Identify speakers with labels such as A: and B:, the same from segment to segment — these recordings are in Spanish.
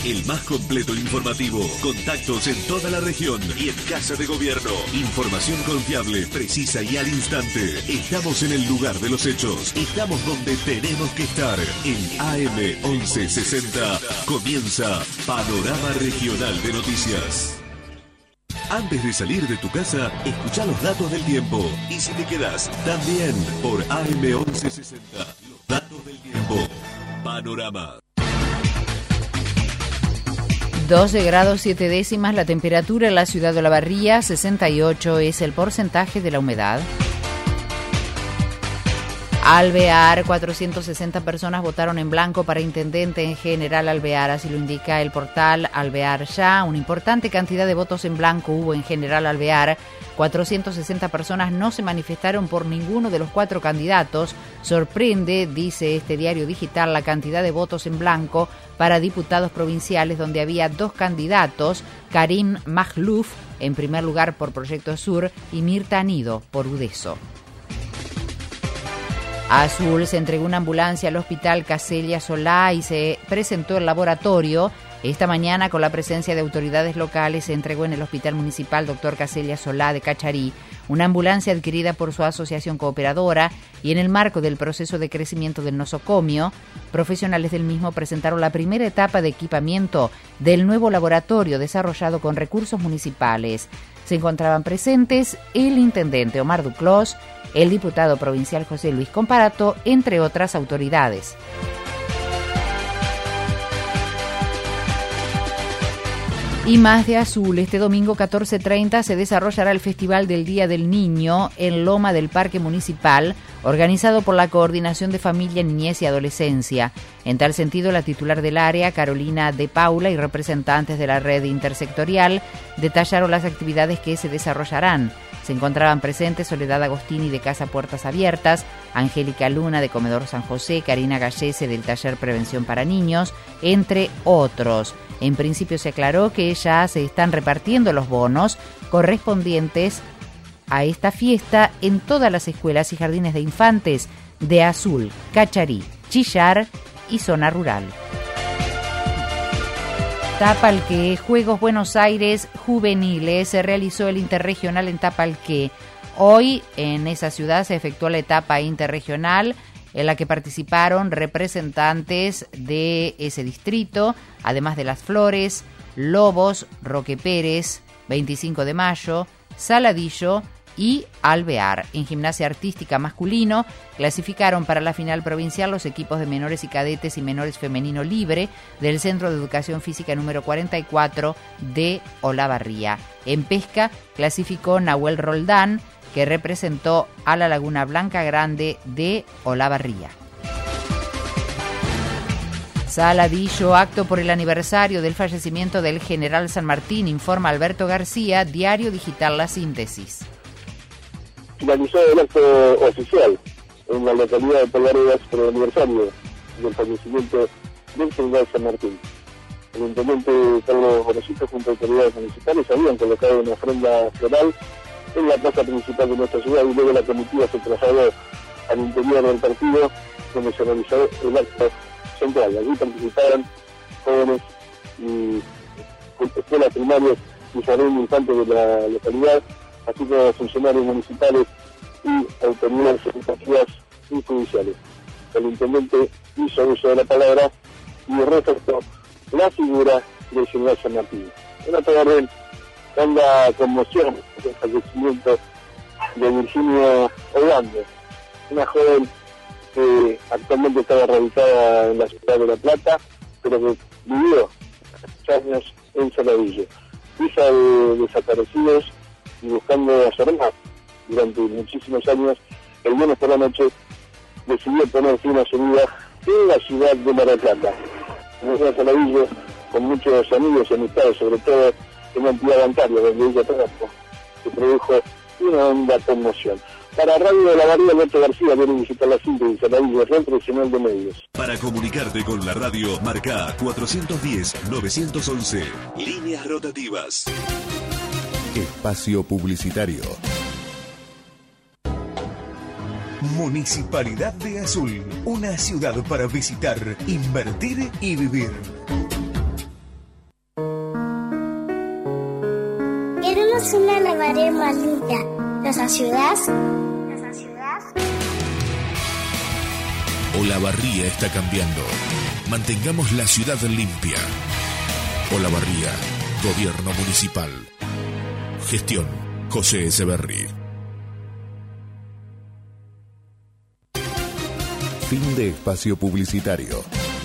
A: el más completo informativo. Contactos en toda la región y en Casa de Gobierno. Información confiable, precisa y al instante. Estamos en el lugar de los hechos. Estamos donde tenemos que estar. En AM 1160 comienza Panorama Regional de Noticias. Antes de salir de tu casa, escucha los datos del tiempo. Y si te quedas, también por AM 1160. Los datos del tiempo. Panorama.
B: 12 grados 7 décimas la temperatura en la ciudad de Olavarría, 68 es el porcentaje de la humedad. Alvear, 460 personas votaron en blanco para intendente en General Alvear, así lo indica el portal Alvear Ya. Una importante cantidad de votos en blanco hubo en General Alvear. 460 personas no se manifestaron por ninguno de los 4 candidatos. Sorprende, dice este diario digital, la cantidad de votos en blanco para diputados provinciales, donde había 2 candidatos, Karim Makhlouf, en primer lugar por Proyecto Sur, y Mirta Anido por Udeso. Azul se entregó una ambulancia al hospital Caselia Solá y se presentó el laboratorio. Esta mañana, con la presencia de autoridades locales, se entregó en el Hospital Municipal Dr. Caselia Solá de Cacharí una ambulancia adquirida por su asociación cooperadora y en el marco del proceso de crecimiento del nosocomio, profesionales del mismo presentaron la primera etapa de equipamiento del nuevo laboratorio desarrollado con recursos municipales. Se encontraban presentes el intendente Omar Duclos, el diputado provincial José Luis Comparato, entre otras autoridades. Y más de Azul, este domingo 14:30 se desarrollará el Festival del Día del Niño en Loma del Parque Municipal, organizado por la Coordinación de Familia, Niñez y Adolescencia. En tal sentido, la titular del área, Carolina de Paula, y representantes de la red intersectorial detallaron las actividades que se desarrollarán. Se encontraban presentes Soledad Agostini de Casa Puertas Abiertas, Angélica Luna de Comedor San José, Karina Gallese del Taller Prevención para Niños, entre otros. En principio se aclaró que ya se están repartiendo los bonos correspondientes a esta fiesta en todas las escuelas y jardines de infantes de Azul, Cacharí, Chillar y zona rural. Tapalqué, Juegos Buenos Aires Juveniles, se realizó el interregional en Tapalqué. Hoy en esa ciudad se efectuó la etapa interregional en la que participaron representantes de ese distrito, además de Las Flores, Lobos, Roque Pérez, 25 de Mayo, Saladillo y Alvear. En gimnasia artística masculino clasificaron para la final provincial los equipos de menores y cadetes y menores femenino libre del Centro de Educación Física número 44 de Olavarría. En pesca clasificó Nahuel Roldán, que representó a la Laguna Blanca Grande de Olavarría. Saladillo, acto por el aniversario del fallecimiento del general San Martín, informa Alberto García, diario digital La Síntesis.
C: Finalizó el acto oficial en la localidad de Polvaredas por el aniversario del fallecimiento del general San Martín. El intendente Carlos Gorosito junto a autoridades municipales habían colocado una ofrenda floral en la plaza principal de nuestra ciudad y luego la comitiva se trasladó al interior del partido donde se realizó el acto central. Allí participaron jóvenes y escuelas primarias y jardín infantes de la localidad, así como funcionarios municipales y autoridades educativas y judiciales. El intendente hizo uso de la palabra y reflejó la figura del general San Martín. En otra orden, honda conmoción por el fallecimiento de Virginia Orlando, una joven que actualmente estaba radicada en la ciudad de La Plata, pero que vivió años en Saladillo, hija de desaparecidos y buscando a su hermano durante muchísimos años. El viernes por la noche decidió poner fin a su vida en la ciudad de Mar del Plata. En la ciudad de Saladillo, con muchos amigos y amistades, sobre todo en la entidad bancaria donde ella trabajó, se produjo una honda conmoción. Para Radio de la Bahía, Alberto García, viene a visitar La Síntesis, Saladillo, red profesional de medios.
A: Para comunicarte con la radio, marca 410-911. Líneas rotativas. Espacio publicitario.
D: Municipalidad de Azul, una ciudad para visitar, invertir y vivir. Queremos una Olavarría más limpia. ¿Nos ayudas?
A: Olavarría está cambiando. Mantengamos la ciudad limpia. Olavarría, Gobierno Municipal. Gestión José Echeverri. Fin de espacio publicitario.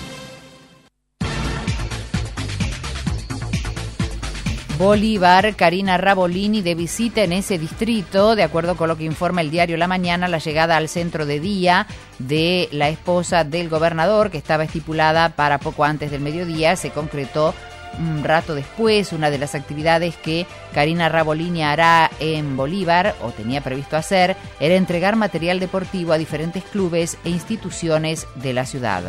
B: Bolívar, Karina Rabolini de visita en ese distrito. De acuerdo con lo que informa el diario La Mañana, la llegada al centro de día de la esposa del gobernador, que estaba estipulada para poco antes del mediodía, se concretó un rato después. Una de las actividades que Karina Rabolini hará en Bolívar, o tenía previsto hacer, era entregar material deportivo a diferentes clubes e instituciones de la ciudad.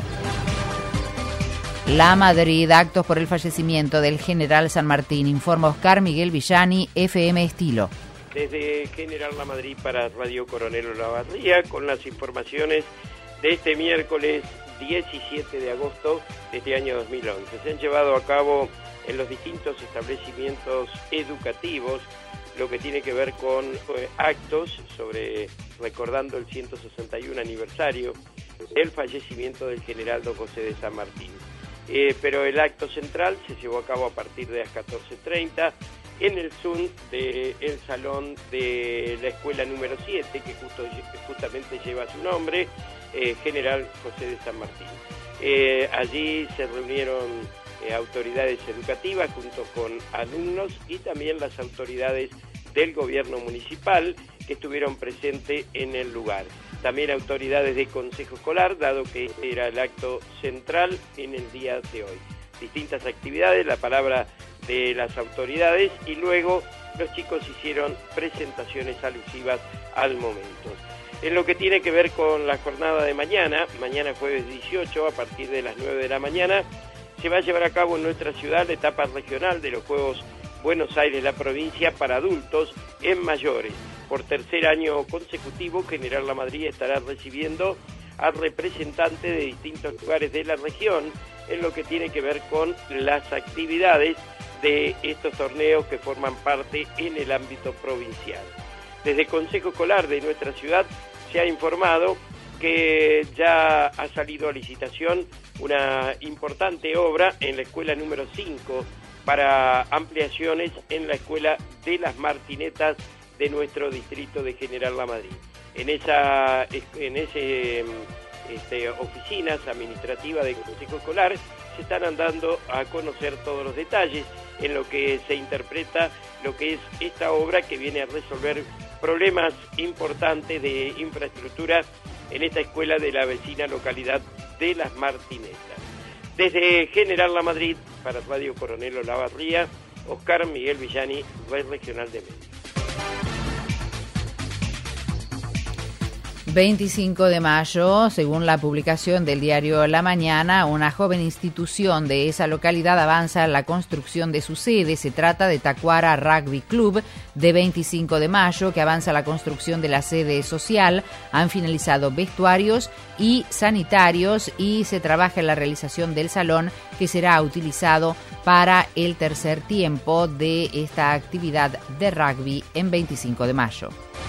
B: La Madrid, actos por el fallecimiento del general San Martín, informa Oscar Miguel Villani, FM Estilo.
E: Desde General La Madrid para Radio Coronel Olavarría, con las informaciones de este miércoles 17 de agosto de este año 2011. Se han llevado a cabo en los distintos establecimientos educativos lo que tiene que ver con actos sobre recordando el 161 aniversario del fallecimiento del general don José de San Martín. Pero el acto central se llevó a cabo a partir de las 14:30 en el Zoom del salón de la escuela número 7, que justamente lleva su nombre, General José de San Martín. Allí se reunieron autoridades educativas junto con alumnos y también las autoridades del gobierno municipal que estuvieron presentes en el lugar. También autoridades de Consejo Escolar, dado que era el acto central en el día de hoy. Distintas actividades, la palabra de las autoridades y luego los chicos hicieron presentaciones alusivas al momento. En lo que tiene que ver con la jornada de mañana jueves 18, a partir de las 9 de la mañana, se va a llevar a cabo en nuestra ciudad la etapa regional de los Juegos Buenos Aires, la provincia, para adultos en mayores. Por tercer año consecutivo, General La Madrid estará recibiendo a representantes de distintos lugares de la región en lo que tiene que ver con las actividades de estos torneos que forman parte en el ámbito provincial. Desde el Consejo Escolar de nuestra ciudad se ha informado que ya ha salido a licitación una importante obra en la escuela número 5 para ampliaciones en la escuela de las Martinetas de nuestro distrito de General La Madrid. En esas oficinas administrativas del Consejo Escolar se están dando a conocer todos los detalles en lo que se interpreta lo que es esta obra, que viene a resolver problemas importantes de infraestructura en esta escuela de la vecina localidad de Las Martinetas. Desde General La Madrid, para Radio Coronel Olavarría, Oscar Miguel Villani, Red Regional de Medios.
B: 25 de mayo, según la publicación del diario La Mañana, una joven institución de esa localidad avanza en la construcción de su sede. Se trata de Tacuara Rugby Club de 25 de mayo, que avanza la construcción de la sede social. Han finalizado vestuarios y sanitarios y se trabaja en la realización del salón, que será utilizado para el tercer tiempo de esta actividad de rugby en 25 de mayo.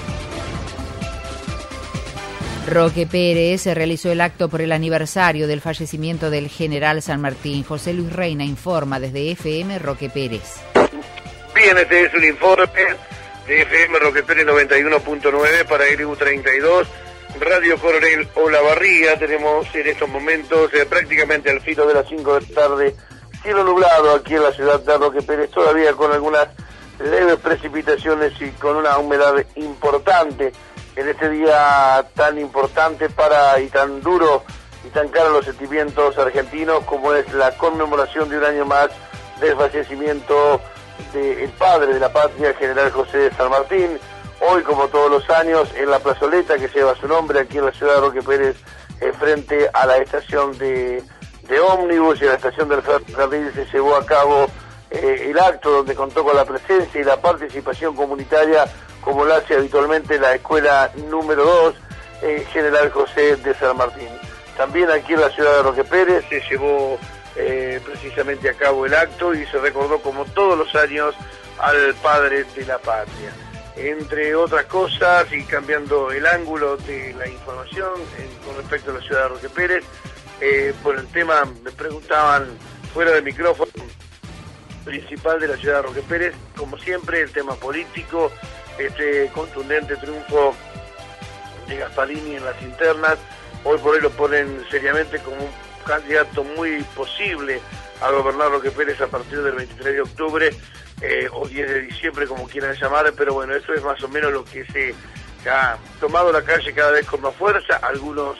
B: Roque Pérez realizó el acto por el aniversario del fallecimiento del general San Martín. José Luis Reina informa desde FM Roque Pérez.
F: Bien, este es un informe de FM Roque Pérez 91.9 para RU 32, Radio Coronel Olavarría. Tenemos en estos momentos prácticamente al filo de las 5 de la tarde, cielo nublado aquí en la ciudad de Roque Pérez, todavía con algunas leves precipitaciones y con una humedad importante. En este día tan importante y tan duro y tan caro a los sentimientos argentinos, como es la conmemoración de un año más del fallecimiento del padre de la patria, General José de San Martín. Hoy, como todos los años, en la plazoleta que lleva su nombre aquí en la ciudad de Roque Pérez, frente a la estación de ómnibus y a la estación del ferrocarril, se llevó a cabo el acto donde contó con la presencia y la participación comunitaria, como lo hace habitualmente la escuela número 2, General José de San Martín. También aquí en la ciudad de Roque Pérez se llevó precisamente a cabo el acto y se recordó, como todos los años, al padre de la patria. Entre otras cosas, y cambiando el ángulo de la información con respecto a la ciudad de Roque Pérez, por el tema, me preguntaban fuera del micrófono, principal de la ciudad de Roque Pérez, como siempre, el tema político, este contundente triunfo de Gasparini en las internas. Hoy por hoy lo ponen seriamente como un candidato muy posible a gobernar Roque Pérez a partir del 23 de octubre o 10 de diciembre, como quieran llamar, pero bueno, eso es más o menos lo que se ha tomado la calle cada vez con más fuerza. Algunos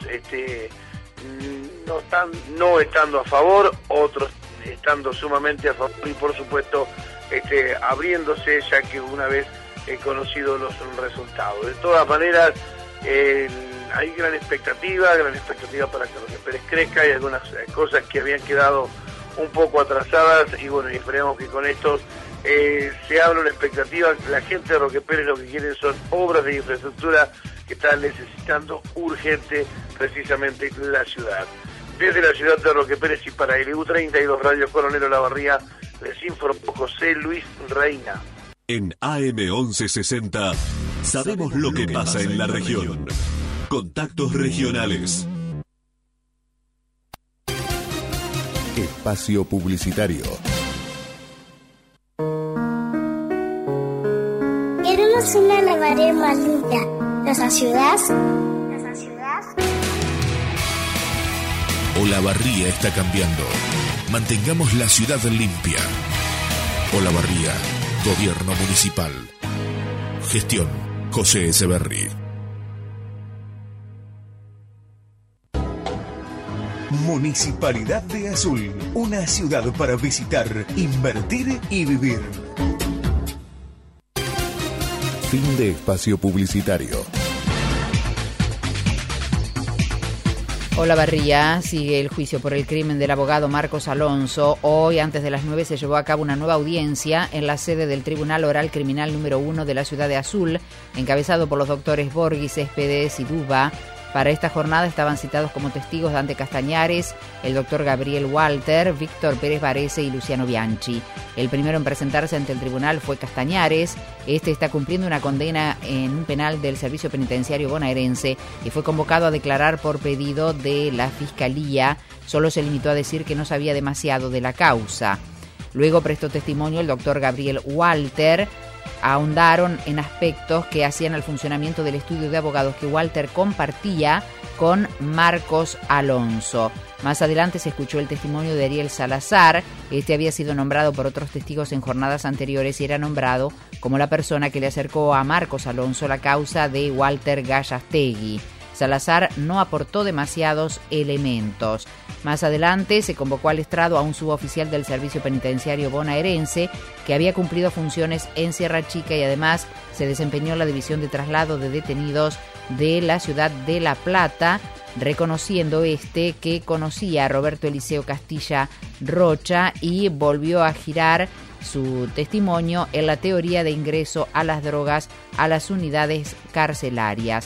F: no estando a favor, otros estando sumamente a favor y por supuesto abriéndose ya que una vez conocido los resultados. De todas maneras, hay gran expectativa para que Roque Pérez crezca. Hay algunas cosas que habían quedado un poco atrasadas y bueno, y esperemos que con esto se abra una expectativa. La gente de Roque Pérez lo que quieren son obras de infraestructura que están necesitando urgente precisamente la ciudad. Desde la ciudad de Roque Pérez y para LU 32 Radio Coronel Olavarría, les informó José Luis Reina.
A: En AM 1160 sabemos lo que pasa en la región. Contactos regionales.
G: Espacio publicitario.
D: Queremos una Olavarría más limpia. ¿Nos ayudas?
G: Olavarría está cambiando. Mantengamos la ciudad limpia. Olavarría, Gobierno Municipal. Gestión José Echeverri.
H: Municipalidad de Azul, una ciudad para visitar, invertir y vivir.
G: Fin de espacio publicitario.
B: Olavarría sigue el juicio por el crimen del abogado Marcos Alonso. Hoy, antes de las 9, se llevó a cabo una nueva audiencia en la sede del Tribunal Oral Criminal número 1 de la ciudad de Azul, encabezado por los doctores Borghi, Céspedes y Duba. Para esta jornada estaban citados como testigos Dante Castañares, el doctor Gabriel Walter, Víctor Pérez Varese y Luciano Bianchi. El primero en presentarse ante el tribunal fue Castañares. Este está cumpliendo una condena en un penal del Servicio Penitenciario Bonaerense y fue convocado a declarar por pedido de la Fiscalía. Solo se limitó a decir que no sabía demasiado de la causa. Luego prestó testimonio el doctor Gabriel Walter. Ahondaron en aspectos que hacían al funcionamiento del estudio de abogados que Walter compartía con Marcos Alonso. Más adelante se escuchó el testimonio de Ariel Salazar. Este había sido nombrado por otros testigos en jornadas anteriores y era nombrado como la persona que le acercó a Marcos Alonso la causa de Walter Gallastegui. Salazar no aportó demasiados elementos. Más adelante se convocó al estrado a un suboficial del Servicio Penitenciario Bonaerense que había cumplido funciones en Sierra Chica y además se desempeñó en la División de Traslado de Detenidos de la ciudad de La Plata, reconociendo que conocía a Roberto Eliseo Castilla Rocha y volvió a girar su testimonio en la teoría de ingreso a las drogas a las unidades carcelarias.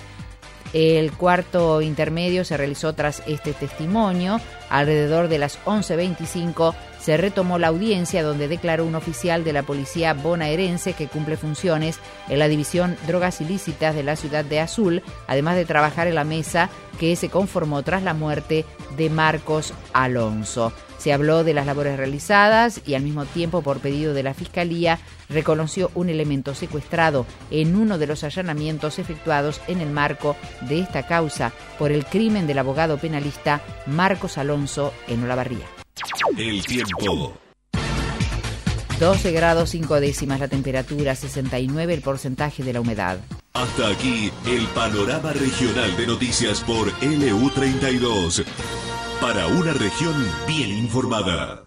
B: El cuarto intermedio se realizó tras este testimonio. Alrededor de las 11:25 se retomó la audiencia donde declaró un oficial de la policía bonaerense que cumple funciones en la división drogas ilícitas de la ciudad de Azul, además de trabajar en la mesa que se conformó tras la muerte de Marcos Alonso. Se habló de las labores realizadas y al mismo tiempo, por pedido de la Fiscalía, reconoció un elemento secuestrado en uno de los allanamientos efectuados en el marco de esta causa por el crimen del abogado penalista Marcos Alonso en Olavarría.
A: El tiempo.
B: 12 grados 5 décimas la temperatura, 69 el porcentaje de la humedad.
A: Hasta aquí el panorama regional de noticias por LU32. Para una región bien informada.